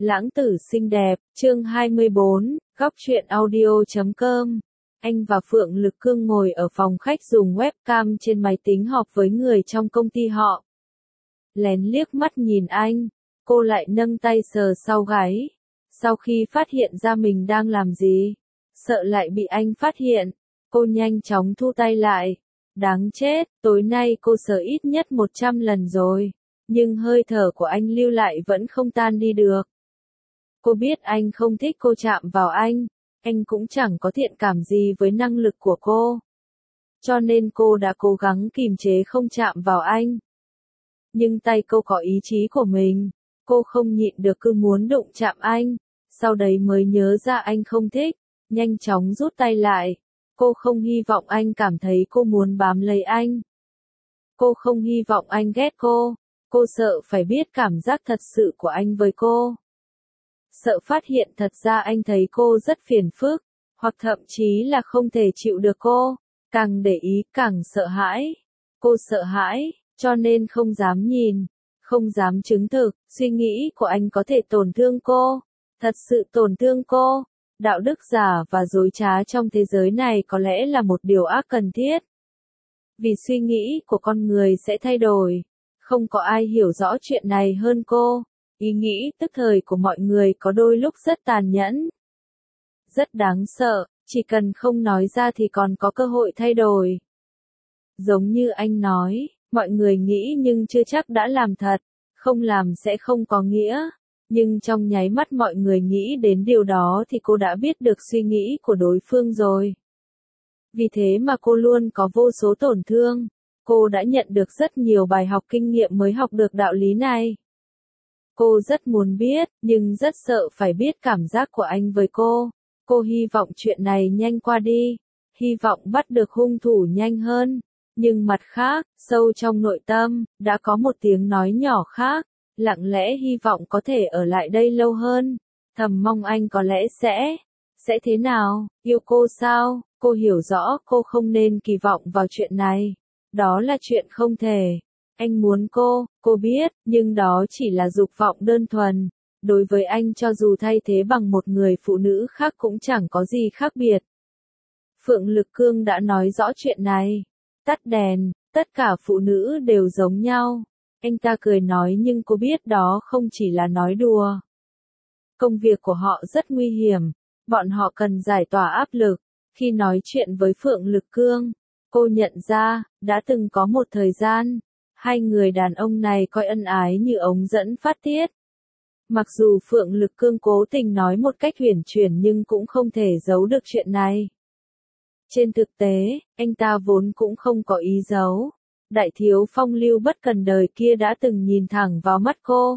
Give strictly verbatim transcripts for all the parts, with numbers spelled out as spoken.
Lãng tử xinh đẹp, chương hai mươi bốn, góc truyện audio chấm com. Anh và Phượng Lực Cương ngồi ở phòng khách dùng webcam trên máy tính họp với người trong công ty họ. Lén liếc mắt nhìn anh, cô lại nâng tay sờ sau gáy. Sau khi phát hiện ra mình đang làm gì, sợ lại bị anh phát hiện, cô nhanh chóng thu tay lại. Đáng chết, tối nay cô sờ ít nhất một trăm lần rồi, nhưng hơi thở của anh lưu lại vẫn không tan đi được. Cô biết anh không thích cô chạm vào anh, anh cũng chẳng có thiện cảm gì với năng lực của cô. Cho nên cô đã cố gắng kìm chế không chạm vào anh. Nhưng tay cô có ý chí của mình, cô không nhịn được cứ muốn đụng chạm anh, sau đấy mới nhớ ra anh không thích, nhanh chóng rút tay lại. Cô không hy vọng anh cảm thấy cô muốn bám lấy anh. Cô không hy vọng anh ghét cô, cô sợ phải biết cảm giác thật sự của anh với cô. Sợ phát hiện thật ra anh thấy cô rất phiền phức, hoặc thậm chí là không thể chịu được cô, càng để ý càng sợ hãi. Cô sợ hãi, cho nên không dám nhìn, không dám chứng thực, suy nghĩ của anh có thể tổn thương cô, thật sự tổn thương cô. Đạo đức giả và dối trá trong thế giới này có lẽ là một điều ác cần thiết. Vì suy nghĩ của con người sẽ thay đổi, không có ai hiểu rõ chuyện này hơn cô. Ý nghĩ tức thời của mọi người có đôi lúc rất tàn nhẫn, rất đáng sợ, chỉ cần không nói ra thì còn có cơ hội thay đổi. Giống như anh nói, mọi người nghĩ nhưng chưa chắc đã làm thật, không làm sẽ không có nghĩa. Nhưng trong nháy mắt mọi người nghĩ đến điều đó thì cô đã biết được suy nghĩ của đối phương rồi. Vì thế mà cô luôn có vô số tổn thương. Cô đã nhận được rất nhiều bài học kinh nghiệm mới học được đạo lý này. Cô rất muốn biết, nhưng rất sợ phải biết cảm giác của anh với cô. Cô hy vọng chuyện này nhanh qua đi, hy vọng bắt được hung thủ nhanh hơn. Nhưng mặt khác, sâu trong nội tâm, đã có một tiếng nói nhỏ khác, lặng lẽ hy vọng có thể ở lại đây lâu hơn. Thầm mong anh có lẽ sẽ, sẽ thế nào, yêu cô sao? Cô hiểu rõ cô không nên kỳ vọng vào chuyện này. Đó là chuyện không thể. Anh muốn cô, cô biết, nhưng đó chỉ là dục vọng đơn thuần. Đối với anh cho dù thay thế bằng một người phụ nữ khác cũng chẳng có gì khác biệt. Phượng Lực Cương đã nói rõ chuyện này. Tắt đèn, tất cả phụ nữ đều giống nhau. Anh ta cười nói nhưng cô biết đó không chỉ là nói đùa. Công việc của họ rất nguy hiểm, bọn họ cần giải tỏa áp lực. Khi nói chuyện với Phượng Lực Cương, cô nhận ra, đã từng có một thời gian, hai người đàn ông này coi ân ái như ống dẫn phát tiết. Mặc dù Phượng Lực Cương cố tình nói một cách huyền chuyển nhưng cũng không thể giấu được chuyện này. Trên thực tế, anh ta vốn cũng không có ý giấu. Đại thiếu phong lưu bất cần đời kia đã từng nhìn thẳng vào mắt cô.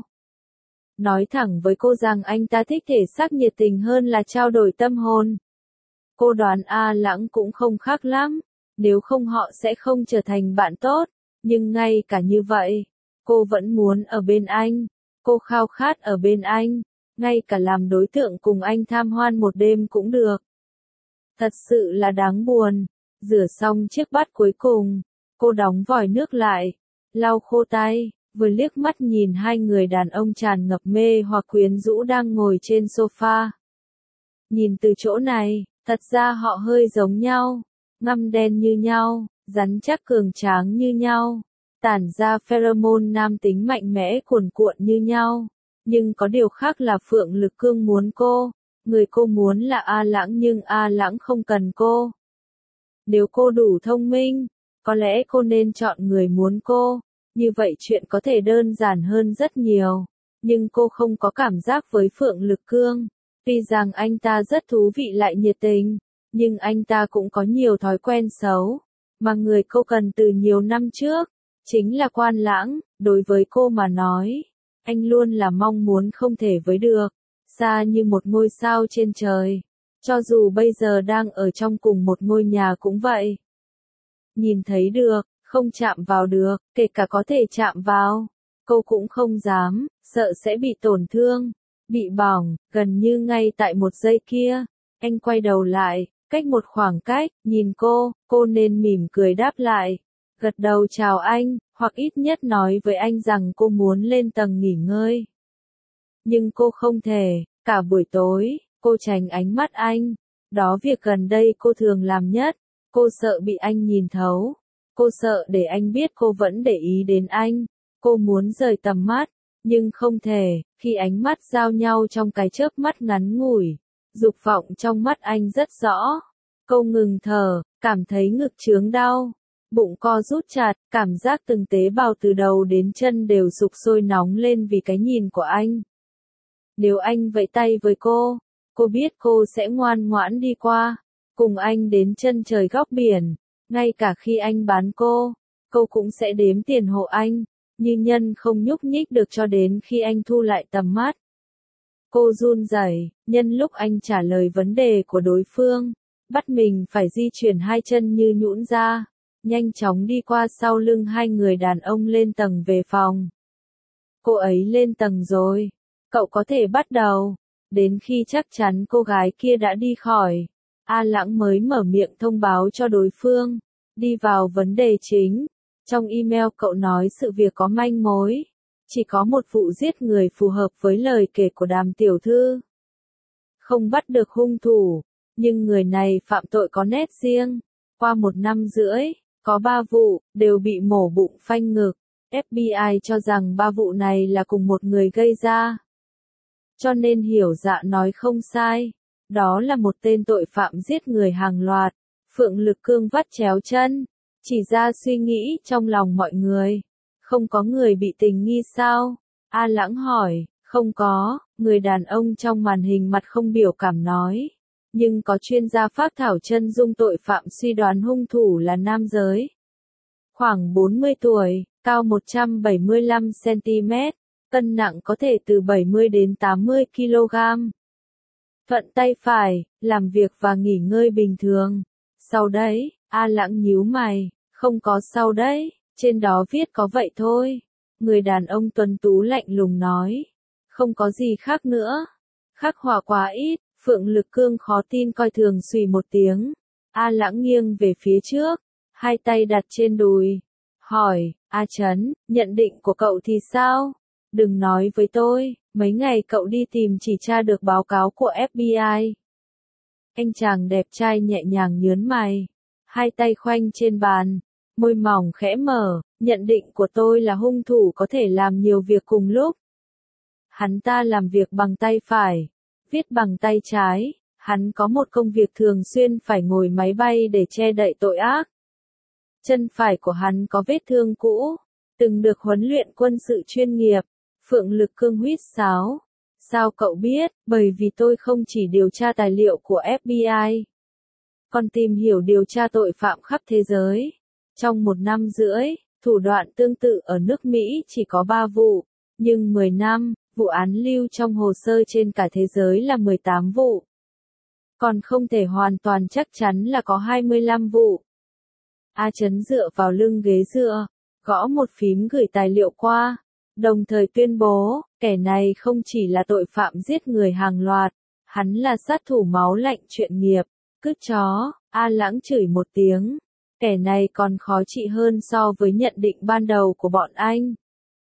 Nói thẳng với cô rằng anh ta thích thể xác nhiệt tình hơn là trao đổi tâm hồn. Cô đoán A Lãng cũng không khác lắm, nếu không họ sẽ không trở thành bạn tốt. Nhưng ngay cả như vậy, cô vẫn muốn ở bên anh, cô khao khát ở bên anh, ngay cả làm đối tượng cùng anh tham hoan một đêm cũng được. Thật sự là đáng buồn. Rửa xong chiếc bát cuối cùng, cô đóng vòi nước lại, lau khô tay, vừa liếc mắt nhìn hai người đàn ông tràn ngập mê hoặc quyến rũ đang ngồi trên sofa. Nhìn từ chỗ này, thật ra họ hơi giống nhau, ngăm đen như nhau, rắn chắc cường tráng như nhau, tản ra pheromone nam tính mạnh mẽ cuồn cuộn như nhau. Nhưng có điều khác là Phượng Lực Cương muốn cô, người cô muốn là A Lãng nhưng A Lãng không cần cô. Nếu cô đủ thông minh, có lẽ cô nên chọn người muốn cô, như vậy chuyện có thể đơn giản hơn rất nhiều. Nhưng cô không có cảm giác với Phượng Lực Cương, tuy rằng anh ta rất thú vị lại nhiệt tình, nhưng anh ta cũng có nhiều thói quen xấu, mà người cô cần từ nhiều năm trước, chính là Quan Lãng. Đối với cô mà nói, anh luôn là mong muốn không thể với được, xa như một ngôi sao trên trời. Cho dù bây giờ đang ở trong cùng một ngôi nhà cũng vậy. Nhìn thấy được, không chạm vào được, kể cả có thể chạm vào, cô cũng không dám, sợ sẽ bị tổn thương, bị bỏng. Gần như ngay tại một giây kia, anh quay đầu lại, cách một khoảng cách, nhìn cô, cô nên mỉm cười đáp lại, gật đầu chào anh, hoặc ít nhất nói với anh rằng cô muốn lên tầng nghỉ ngơi. Nhưng cô không thể, cả buổi tối, cô tránh ánh mắt anh. Đó việc gần đây cô thường làm nhất. Cô sợ bị anh nhìn thấu. Cô sợ để anh biết cô vẫn để ý đến anh. Cô muốn rời tầm mắt, nhưng không thể, khi ánh mắt giao nhau trong cái chớp mắt ngắn ngủi. Dục vọng trong mắt anh rất rõ. Cô ngừng thở, cảm thấy ngực chướng đau. Bụng co rút chặt, cảm giác từng tế bào từ đầu đến chân đều sục sôi nóng lên vì cái nhìn của anh. Nếu anh vẫy tay với cô, cô biết cô sẽ ngoan ngoãn đi qua, cùng anh đến chân trời góc biển. Ngay cả khi anh bán cô, cô cũng sẽ đếm tiền hộ anh, như nhân không nhúc nhích được cho đến khi anh thu lại tầm mắt. Cô run rẩy, nhân lúc anh trả lời vấn đề của đối phương, bắt mình phải di chuyển hai chân như nhũn ra, nhanh chóng đi qua sau lưng hai người đàn ông lên tầng về phòng. Cô ấy lên tầng rồi, cậu có thể bắt đầu. Đến khi chắc chắn cô gái kia đã đi khỏi, A Lãng mới mở miệng thông báo cho đối phương. Đi vào vấn đề chính. Trong email cậu nói sự việc có manh mối. Chỉ có một vụ giết người phù hợp với lời kể của Đàm tiểu thư. Không bắt được hung thủ, nhưng người này phạm tội có nét riêng. Qua một năm rưỡi, có ba vụ, đều bị mổ bụng phanh ngực. ép bê i cho rằng ba vụ này là cùng một người gây ra. Cho nên Hiểu Dạ nói không sai. Đó là một tên tội phạm giết người hàng loạt. Phượng Lực Cương vắt chéo chân, chỉ ra suy nghĩ trong lòng mọi người. Không có người bị tình nghi sao? A Lãng hỏi. Không có, người đàn ông trong màn hình mặt không biểu cảm nói. Nhưng có chuyên gia phác thảo chân dung tội phạm suy đoán hung thủ là nam giới. Khoảng bốn mươi tuổi, cao một trăm bảy mươi lăm xăng-ti-mét, cân nặng có thể từ bảy mươi đến tám mươi ki lô gam. Thuận tay phải, làm việc và nghỉ ngơi bình thường. Sau đấy, A Lãng nhíu mày, không có sau đấy, trên đó viết có vậy thôi. Người đàn ông tuấn tú lạnh lùng nói. Không có gì khác nữa. Khắc họa quá ít, Phượng Lực Cương khó tin coi thường xùy một tiếng. A Lãng nghiêng về phía trước, hai tay đặt trên đùi. Hỏi, A Trấn, nhận định của cậu thì sao? Đừng nói với tôi, mấy ngày cậu đi tìm chỉ tra được báo cáo của ép bê i. Anh chàng đẹp trai nhẹ nhàng nhớn mày, hai tay khoanh trên bàn, môi mỏng khẽ mở, nhận định của tôi là hung thủ có thể làm nhiều việc cùng lúc. Hắn ta làm việc bằng tay phải, viết bằng tay trái, hắn có một công việc thường xuyên phải ngồi máy bay để che đậy tội ác. Chân phải của hắn có vết thương cũ, từng được huấn luyện quân sự chuyên nghiệp. Phượng Lực Cương huýt sáo. Sao cậu biết? Bởi vì tôi không chỉ điều tra tài liệu của ép bê i, còn tìm hiểu điều tra tội phạm khắp thế giới. Trong một năm rưỡi, thủ đoạn tương tự ở nước Mỹ chỉ có ba vụ, nhưng mười năm, vụ án lưu trong hồ sơ trên cả thế giới là mười tám vụ. Còn không thể hoàn toàn chắc chắn là có hai mươi lăm vụ. A Trấn dựa vào lưng ghế dựa, gõ một phím gửi tài liệu qua. Đồng thời tuyên bố, kẻ này không chỉ là tội phạm giết người hàng loạt, hắn là sát thủ máu lạnh chuyên nghiệp. Cứt chó, A Lãng chửi một tiếng. Kẻ này còn khó trị hơn so với nhận định ban đầu của bọn anh.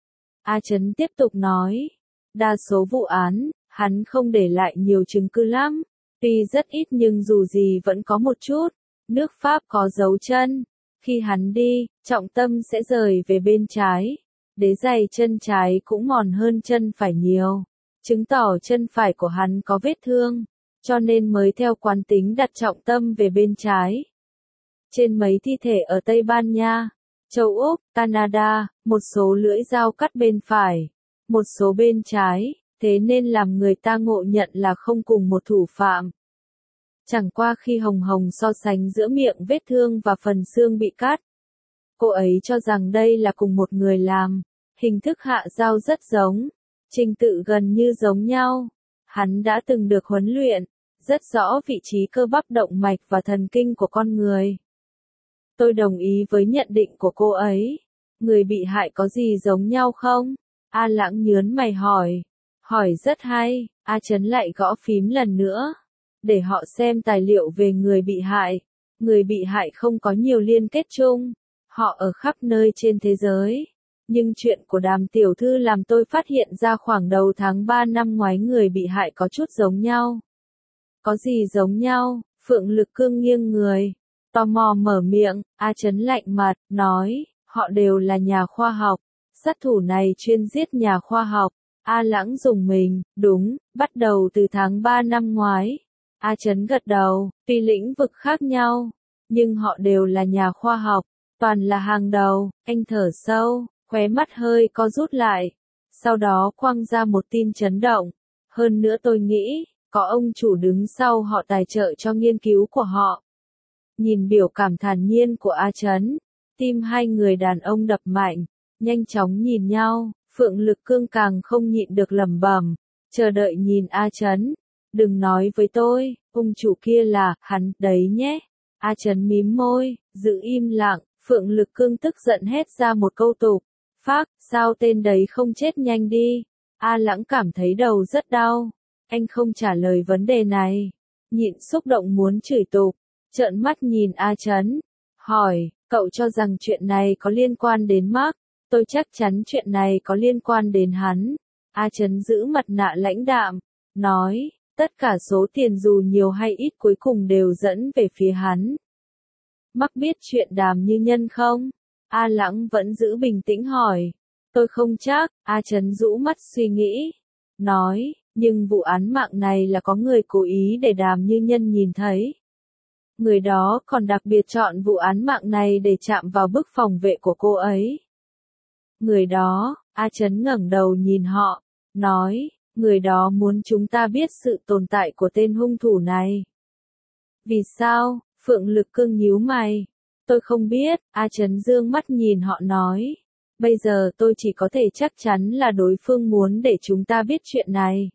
A Trấn tiếp tục nói, đa số vụ án, hắn không để lại nhiều chứng cứ lắm. Tuy rất ít nhưng dù gì vẫn có một chút. Nước Pháp có dấu chân. Khi hắn đi, trọng tâm sẽ rời về bên trái. Đế giày chân trái cũng mòn hơn chân phải nhiều, chứng tỏ chân phải của hắn có vết thương, cho nên mới theo quán tính đặt trọng tâm về bên trái. Trên mấy thi thể ở Tây Ban Nha, châu Úc, Canada, một số lưỡi dao cắt bên phải, một số bên trái, thế nên làm người ta ngộ nhận là không cùng một thủ phạm. Chẳng qua khi Hồng Hồng so sánh giữa miệng vết thương và phần xương bị cắt, cô ấy cho rằng đây là cùng một người làm. Hình thức hạ dao rất giống, trình tự gần như giống nhau. Hắn đã từng được huấn luyện, rất rõ vị trí cơ bắp động mạch và thần kinh của con người. Tôi đồng ý với nhận định của cô ấy. Người bị hại có gì giống nhau không? A Lãng nhớn mày hỏi. Hỏi rất hay. A Trấn lại gõ phím lần nữa. Để họ xem tài liệu về người bị hại. Người bị hại không có nhiều liên kết chung. Họ ở khắp nơi trên thế giới. Nhưng chuyện của Đàm tiểu thư làm tôi phát hiện ra khoảng đầu tháng ba năm ngoái người bị hại có chút giống nhau. Có gì giống nhau? Phượng Lực Cương nghiêng người, tò mò mở miệng. A Chấn lạnh mặt, nói, họ đều là nhà khoa học. Sát thủ này chuyên giết nhà khoa học. A Lãng rùng mình, đúng, bắt đầu từ tháng ba năm ngoái. A Chấn gật đầu, tuy lĩnh vực khác nhau, nhưng họ đều là nhà khoa học, toàn là hàng đầu. Anh thở sâu, khóe mắt hơi co rút lại. Sau đó quăng ra một tin chấn động. Hơn nữa tôi nghĩ, có ông chủ đứng sau họ tài trợ cho nghiên cứu của họ. Nhìn biểu cảm thản nhiên của A Chấn, tim hai người đàn ông đập mạnh, nhanh chóng nhìn nhau. Phượng Lực Cương càng không nhịn được lẩm bẩm, chờ đợi nhìn A Chấn. Đừng nói với tôi, ông chủ kia là hắn đấy nhé. A Chấn mím môi, giữ im lặng. Phượng Lực Cương tức giận hét ra một câu tục. Phác, sao tên đấy không chết nhanh đi? A Lãng cảm thấy đầu rất đau. Anh không trả lời vấn đề này. Nhịn xúc động muốn chửi tục. Trợn mắt nhìn A Chấn. Hỏi, cậu cho rằng chuyện này có liên quan đến Mark? Tôi chắc chắn chuyện này có liên quan đến hắn. A Chấn giữ mặt nạ lãnh đạm. Nói, tất cả số tiền dù nhiều hay ít cuối cùng đều dẫn về phía hắn. Mark biết chuyện Đàm Như Nhân không? A Lãng vẫn giữ bình tĩnh hỏi. Tôi không chắc. A Chấn rũ mắt suy nghĩ. Nói, nhưng vụ án mạng này là có người cố ý để Đàm Như Nhân nhìn thấy. Người đó còn đặc biệt chọn vụ án mạng này để chạm vào bức phòng vệ của cô ấy. Người đó, A Chấn ngẩng đầu nhìn họ, nói, người đó muốn chúng ta biết sự tồn tại của tên hung thủ này. Vì sao? Phượng Lực Cương nhíu mày. Tôi không biết. A Chấn dương mắt nhìn họ nói. Bây giờ tôi chỉ có thể chắc chắn là đối phương muốn để chúng ta biết chuyện này.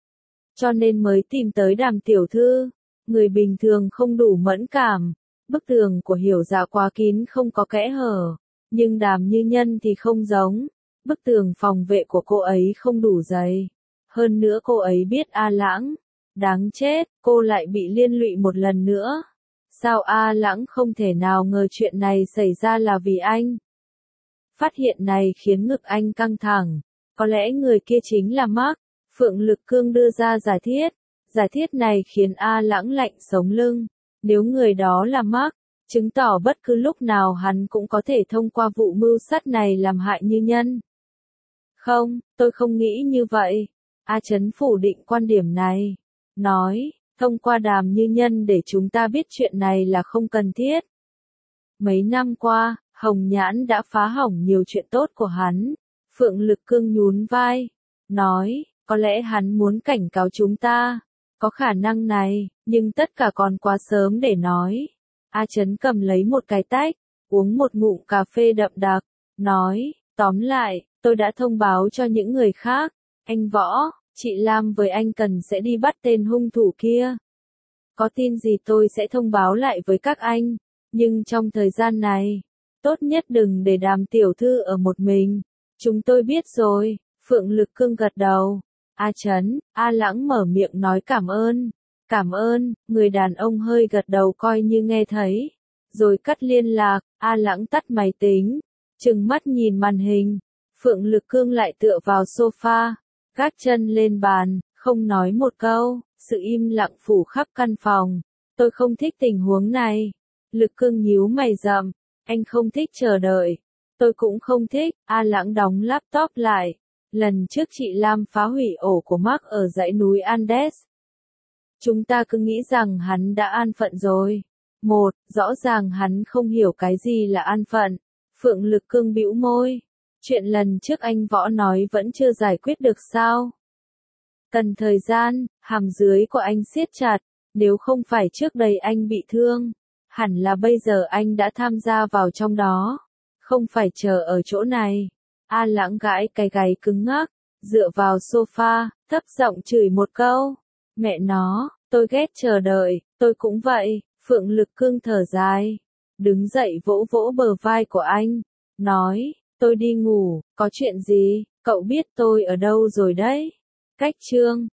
Cho nên mới tìm tới Đàm tiểu thư. Người bình thường không đủ mẫn cảm. Bức tường của Hiểu Dạ quá kín không có kẽ hở. Nhưng Đàm Như Nhân thì không giống. Bức tường phòng vệ của cô ấy không đủ dày. Hơn nữa cô ấy biết A Lãng. Đáng chết, cô lại bị liên lụy một lần nữa. Sao A Lãng không thể nào ngờ chuyện này xảy ra là vì anh? Phát hiện này khiến ngực anh căng thẳng. Có lẽ người kia chính là Mark. Phượng Lực Cương đưa ra giả thiết. Giả thiết này khiến A Lãng lạnh sống lưng. Nếu người đó là Mark, chứng tỏ bất cứ lúc nào hắn cũng có thể thông qua vụ mưu sát này làm hại Như Nhân. Không, tôi không nghĩ như vậy. A Chấn phủ định quan điểm này. Nói, thông qua Đàm Như Nhân để chúng ta biết chuyện này là không cần thiết. Mấy năm qua, Hồng Nhãn đã phá hỏng nhiều chuyện tốt của hắn. Phượng Lực Cương nhún vai. Nói, có lẽ hắn muốn cảnh cáo chúng ta. Có khả năng này, nhưng tất cả còn quá sớm để nói. A Chấn cầm lấy một cái tách, uống một ngụm cà phê đậm đặc. Nói, tóm lại, tôi đã thông báo cho những người khác. Anh Võ, chị Lam với anh Cần sẽ đi bắt tên hung thủ kia. Có tin gì tôi sẽ thông báo lại với các anh. Nhưng trong thời gian này, tốt nhất đừng để Đàm tiểu thư ở một mình. Chúng tôi biết rồi. Phượng Lực Cương gật đầu. A Chấn, A Lãng mở miệng nói cảm ơn. Cảm ơn, người đàn ông hơi gật đầu coi như nghe thấy. Rồi cắt liên lạc. A Lãng tắt máy tính. Trừng mắt nhìn màn hình. Phượng Lực Cương lại tựa vào sofa. Gác chân lên bàn, không nói một câu. Sự im lặng phủ khắp căn phòng. Tôi không thích tình huống này. Lực Cương nhíu mày rậm. Anh không thích chờ đợi. Tôi cũng không thích. A Lãng đóng laptop lại. Lần trước chị Lam phá hủy ổ của Mark ở dãy núi Andes. Chúng ta cứ nghĩ rằng hắn đã an phận rồi. Một, rõ ràng hắn không hiểu cái gì là an phận. Phượng Lực Cương bĩu môi. Chuyện lần trước anh Võ nói vẫn chưa giải quyết được sao? Cần thời gian, hàm dưới của anh siết chặt. Nếu không phải trước đây anh bị thương, hẳn là bây giờ anh đã tham gia vào trong đó. Không phải chờ ở chỗ này. A Lãng gãi cái gáy cứng ngắc, dựa vào sofa, thấp giọng chửi một câu. Mẹ nó, tôi ghét chờ đợi, tôi cũng vậy. Phượng Lực Cương thở dài. Đứng dậy vỗ vỗ bờ vai của anh. Nói, tôi đi ngủ, có chuyện gì, cậu biết tôi ở đâu rồi đấy. Cách chương